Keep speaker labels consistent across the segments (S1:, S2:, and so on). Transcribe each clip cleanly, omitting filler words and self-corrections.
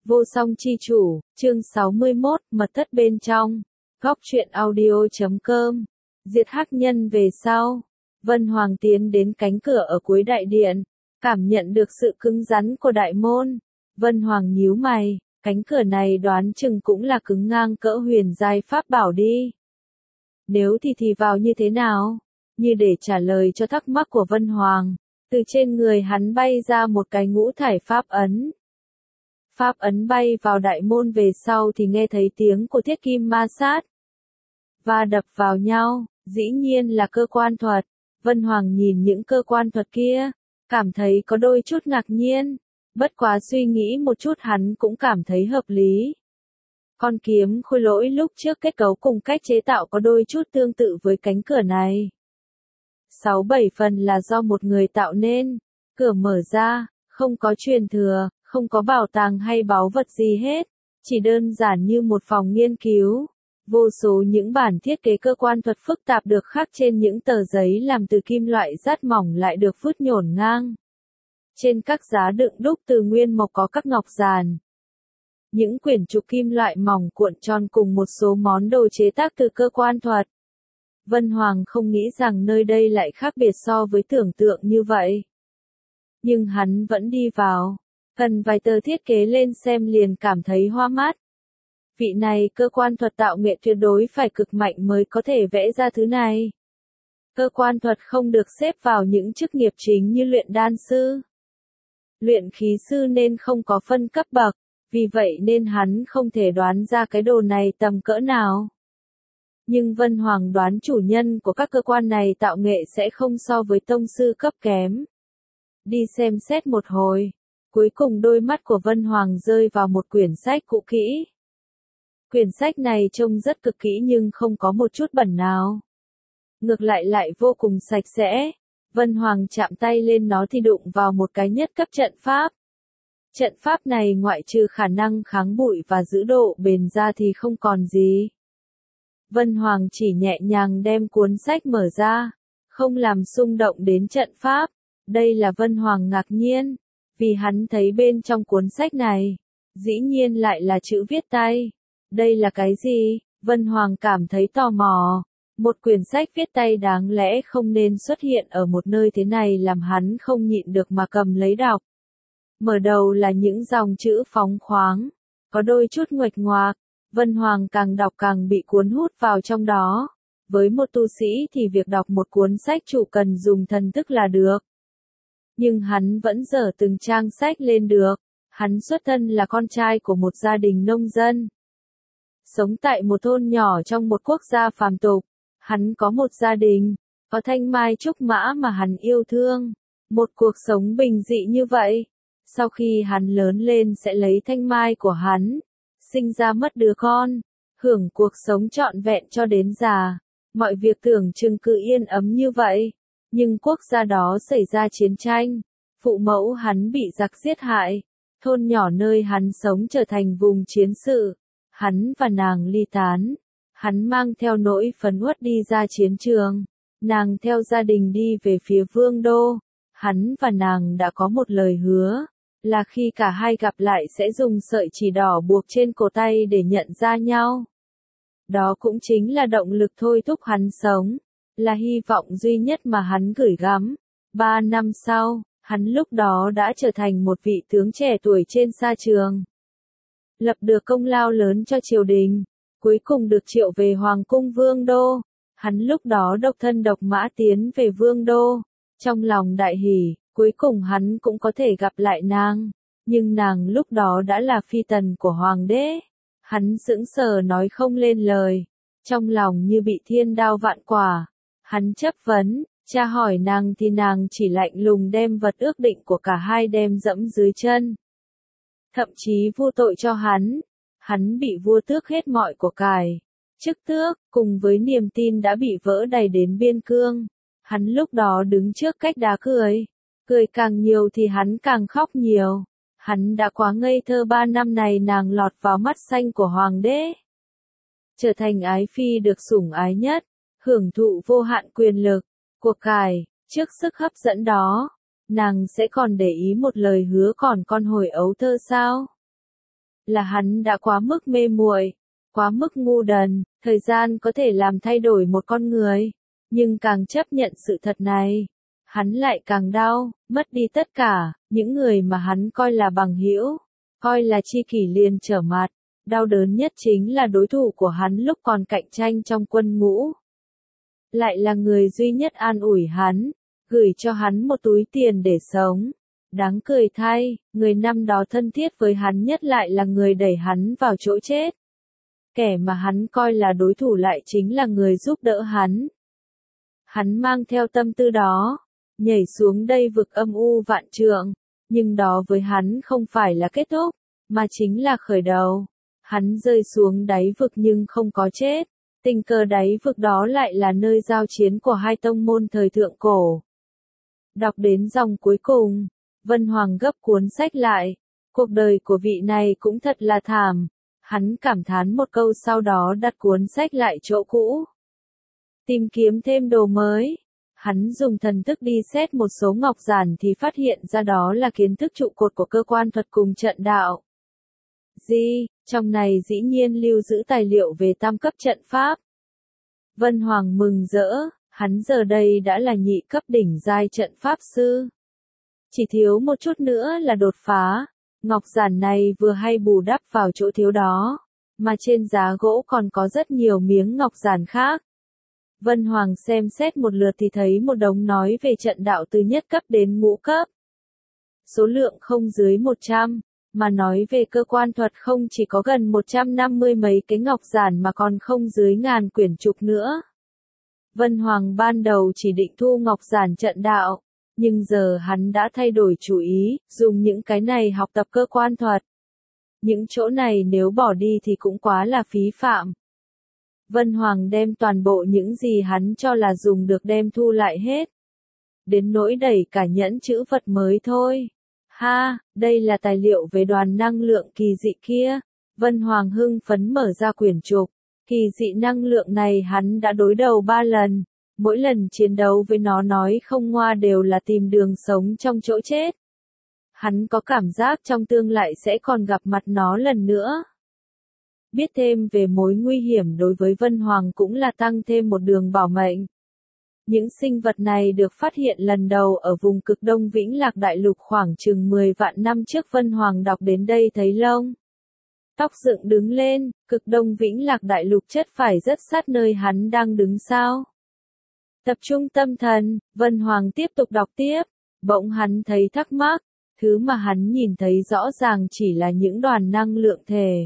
S1: Vô song chi chủ, chương 61, mật thất bên trong. Góc truyện audio.com. Diệt hắc nhân về sau. Vân Hoàng tiến đến cánh cửa ở cuối đại điện, cảm nhận được sự cứng rắn của đại môn. Vân Hoàng nhíu mày, cánh cửa này đoán chừng cũng là cứng ngang cỡ huyền giai pháp bảo đi. Nếu thì vào như thế nào? Như để trả lời cho thắc mắc của Vân Hoàng, từ trên người hắn bay ra một cái ngũ thải pháp ấn. Pháp ấn bay vào đại môn về sau thì nghe thấy tiếng của thiết kim ma sát và đập vào nhau, dĩ nhiên là cơ quan thuật. Vân Hoàng nhìn những cơ quan thuật kia, cảm thấy có đôi chút ngạc nhiên, bất quá suy nghĩ một chút hắn cũng cảm thấy hợp lý. Con kiếm khôi lỗi lúc trước kết cấu cùng cách chế tạo có đôi chút tương tự với cánh cửa này. 6-7 phần là do một người tạo nên, cửa mở ra, không có truyền thừa, không có bảo tàng hay báu vật gì hết, chỉ đơn giản như một phòng nghiên cứu. Vô số những bản thiết kế cơ quan thuật phức tạp được khắc trên những tờ giấy làm từ kim loại rất mỏng lại được vứt nhổn ngang. Trên các giá đựng đúc từ nguyên mộc có các ngọc giàn. Những quyển trục kim loại mỏng cuộn tròn cùng một số món đồ chế tác từ cơ quan thuật. Vân Hoàng không nghĩ rằng nơi đây lại khác biệt so với tưởng tượng như vậy. Nhưng hắn vẫn đi vào. Cần vài tờ thiết kế lên xem liền cảm thấy hoa mắt. Vị này cơ quan thuật tạo nghệ tuyệt đối phải cực mạnh mới có thể vẽ ra thứ này. Cơ quan thuật không được xếp vào những chức nghiệp chính như luyện đan sư, luyện khí sư nên không có phân cấp bậc, vì vậy nên hắn không thể đoán ra cái đồ này tầm cỡ nào. Nhưng Vân Hoàng đoán chủ nhân của các cơ quan này tạo nghệ sẽ không so với tông sư cấp kém. Đi xem xét một hồi. Cuối cùng đôi mắt của Vân Hoàng rơi vào một quyển sách cũ kỹ. Quyển sách này trông rất cực kỹ nhưng không có một chút bẩn nào. Ngược lại vô cùng sạch sẽ. Vân Hoàng chạm tay lên nó thì đụng vào một cái nhất cấp trận pháp. Trận pháp này ngoại trừ khả năng kháng bụi và giữ độ bền ra thì không còn gì. Vân Hoàng chỉ nhẹ nhàng đem cuốn sách mở ra, không làm xung động đến trận pháp. Đây là Vân Hoàng ngạc nhiên. Vì hắn thấy bên trong cuốn sách này, dĩ nhiên lại là chữ viết tay. Đây là cái gì? Vân Hoàng cảm thấy tò mò. Một quyển sách viết tay đáng lẽ không nên xuất hiện ở một nơi thế này làm hắn không nhịn được mà cầm lấy đọc. Mở đầu là những dòng chữ phóng khoáng, có đôi chút nguệch ngoạc. Vân Hoàng càng đọc càng bị cuốn hút vào trong đó. Với một tu sĩ thì việc đọc một cuốn sách chủ cần dùng thần thức là được. Nhưng hắn vẫn dở từng trang sách lên được. Hắn xuất thân là con trai của một gia đình nông dân. Sống tại một thôn nhỏ trong một quốc gia phàm tục. Hắn có một gia đình, có thanh mai trúc mã mà hắn yêu thương. Một cuộc sống bình dị như vậy. Sau khi hắn lớn lên sẽ lấy thanh mai của hắn, sinh ra mất đứa con, hưởng cuộc sống trọn vẹn cho đến già. Mọi việc tưởng chừng cứ yên ấm như vậy. Nhưng quốc gia đó xảy ra chiến tranh, phụ mẫu hắn bị giặc giết hại, thôn nhỏ nơi hắn sống trở thành vùng chiến sự, hắn và nàng ly tán, hắn mang theo nỗi phấn uất đi ra chiến trường, nàng theo gia đình đi về phía vương đô, hắn và nàng đã có một lời hứa, là khi cả hai gặp lại sẽ dùng sợi chỉ đỏ buộc trên cổ tay để nhận ra nhau. Đó cũng chính là động lực thôi thúc hắn sống. Là hy vọng duy nhất mà hắn gửi gắm. 3 năm sau, hắn lúc đó đã trở thành một vị tướng trẻ tuổi trên sa trường. Lập được công lao lớn cho triều đình, cuối cùng được triệu về Hoàng cung Vương Đô. Hắn lúc đó độc thân độc mã tiến về Vương Đô. Trong lòng đại hỉ, cuối cùng hắn cũng có thể gặp lại nàng. Nhưng nàng lúc đó đã là phi tần của Hoàng đế. Hắn sững sờ nói không lên lời. Trong lòng như bị thiên đao vạn quả. Hắn chấp vấn, tra hỏi nàng thì nàng chỉ lạnh lùng đem vật ước định của cả hai đem dẫm dưới chân. Thậm chí vu tội cho hắn bị vua tước hết mọi của cải, chức tước, cùng với niềm tin đã bị vỡ đầy đến biên cương. Hắn lúc đó đứng trước cách đá cười càng nhiều thì hắn càng khóc nhiều. Hắn đã quá ngây thơ 3 năm này nàng lọt vào mắt xanh của Hoàng đế. Trở thành ái phi được sủng ái nhất. Hưởng thụ vô hạn quyền lực, của cải, trước sức hấp dẫn đó, nàng sẽ còn để ý một lời hứa còn con hồi ấu thơ sao? là hắn đã quá mức mê muội, quá mức ngu đần, thời gian có thể làm thay đổi một con người, nhưng càng chấp nhận sự thật này, hắn lại càng đau, mất đi tất cả, những người mà hắn coi là bằng hữu, coi là tri kỷ liền trở mặt, đau đớn nhất chính là đối thủ của hắn lúc còn cạnh tranh trong quân ngũ. Lại là người duy nhất an ủi hắn, gửi cho hắn một túi tiền để sống. Đáng cười thay, người năm đó thân thiết với hắn nhất lại là người đẩy hắn vào chỗ chết. Kẻ mà hắn coi là đối thủ lại chính là người giúp đỡ hắn. Hắn mang theo tâm tư đó, nhảy xuống đây vực âm u vạn trượng, nhưng đó với hắn không phải là kết thúc, mà chính là khởi đầu. Hắn rơi xuống đáy vực nhưng không có chết, tình cờ đáy vực đó lại là nơi giao chiến của hai tông môn thời thượng cổ. Đọc đến dòng cuối cùng, Vân Hoàng gấp cuốn sách lại, cuộc đời của vị này cũng thật là thảm, hắn cảm thán một câu sau đó đặt cuốn sách lại chỗ cũ. Tìm kiếm thêm đồ mới, hắn dùng thần thức đi xét một số ngọc giản thì phát hiện ra đó là kiến thức trụ cột của cơ quan thuật cùng trận đạo. Trong này dĩ nhiên lưu giữ tài liệu về tam cấp trận pháp. Vân Hoàng mừng rỡ, hắn giờ đây đã là nhị cấp đỉnh giai trận pháp sư. Chỉ thiếu một chút nữa là đột phá, ngọc giản này vừa hay bù đắp vào chỗ thiếu đó, mà trên giá gỗ còn có rất nhiều miếng ngọc giản khác. Vân Hoàng xem xét một lượt thì thấy một đống nói về trận đạo từ nhất cấp đến ngũ cấp. Số lượng không dưới 100, mà nói về cơ quan thuật không chỉ có gần 150 mấy cái ngọc giản mà còn không dưới ngàn quyển trục nữa. Vân Hoàng ban đầu chỉ định thu ngọc giản trận đạo, nhưng giờ hắn đã thay đổi chủ ý, dùng những cái này học tập cơ quan thuật. Những chỗ này nếu bỏ đi thì cũng quá là phí phạm. Vân Hoàng đem toàn bộ những gì hắn cho là dùng được đem thu lại hết. Đến nỗi đẩy cả nhẫn chữ vật mới thôi. Ha, đây là tài liệu về đoàn năng lượng kỳ dị kia. Vân Hoàng hưng phấn mở ra quyển trục. Kỳ dị năng lượng này hắn đã đối đầu 3 lần. Mỗi lần chiến đấu với nó nói không ngoa đều là tìm đường sống trong chỗ chết. Hắn có cảm giác trong tương lai sẽ còn gặp mặt nó lần nữa. Biết thêm về mối nguy hiểm đối với Vân Hoàng cũng là tăng thêm một đường bảo mệnh. Những sinh vật này được phát hiện lần đầu ở vùng cực đông Vĩnh Lạc Đại Lục khoảng chừng 10 vạn năm trước. Vân Hoàng đọc đến đây thấy lông tóc dựng đứng lên, cực đông Vĩnh Lạc Đại Lục chất phải rất sát nơi hắn đang đứng sao. Tập trung tâm thần, Vân Hoàng tiếp tục đọc tiếp, bỗng hắn thấy thắc mắc, thứ mà hắn nhìn thấy rõ ràng chỉ là những đoàn năng lượng thể.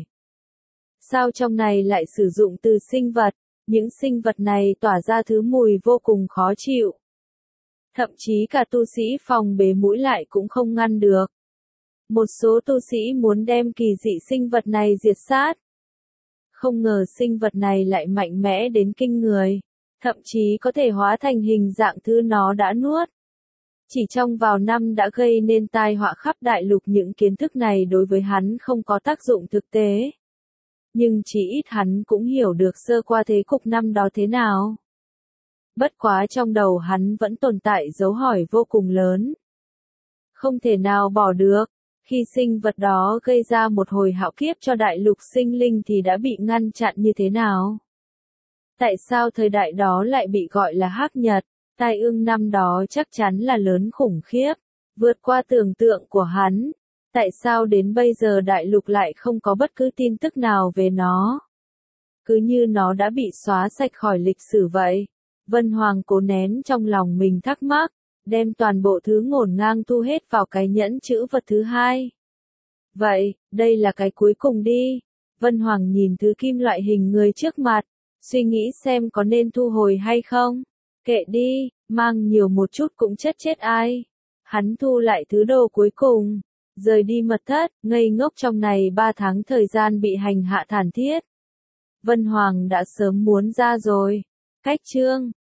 S1: Sao trong này lại sử dụng từ sinh vật, những sinh vật này tỏa ra thứ mùi vô cùng khó chịu. Thậm chí cả tu sĩ phòng bế mũi lại cũng không ngăn được. Một số tu sĩ muốn đem kỳ dị sinh vật này diệt sát. Không ngờ sinh vật này lại mạnh mẽ đến kinh người, thậm chí có thể hóa thành hình dạng thứ nó đã nuốt. Chỉ trong vào năm đã gây nên tai họa khắp đại lục. Những kiến thức này đối với hắn không có tác dụng thực tế. Nhưng chỉ ít hắn cũng hiểu được sơ qua thế cục năm đó thế nào. Bất quá trong đầu hắn vẫn tồn tại dấu hỏi vô cùng lớn. Không thể nào bỏ được, khi sinh vật đó gây ra một hồi hạo kiếp cho đại lục sinh linh thì đã bị ngăn chặn như thế nào? Tại sao thời đại đó lại bị gọi là Hắc Nhật? Tai ương năm đó chắc chắn là lớn khủng khiếp, vượt qua tưởng tượng của hắn. Tại sao đến bây giờ đại lục lại không có bất cứ tin tức nào về nó? Cứ như nó đã bị xóa sạch khỏi lịch sử vậy. Vân Hoàng cố nén trong lòng mình thắc mắc, đem toàn bộ thứ ngổn ngang thu hết vào cái nhẫn chữ vật thứ hai. Vậy, đây là cái cuối cùng đi. Vân Hoàng nhìn thứ kim loại hình người trước mặt, suy nghĩ xem có nên thu hồi hay không. Kệ đi, mang nhiều một chút cũng chết ai. Hắn thu lại thứ đồ cuối cùng, rời đi mật thất, ngây ngốc trong này 3 tháng thời gian bị hành hạ thảm thiết. Vân Hoàng đã sớm muốn ra rồi. Cách chương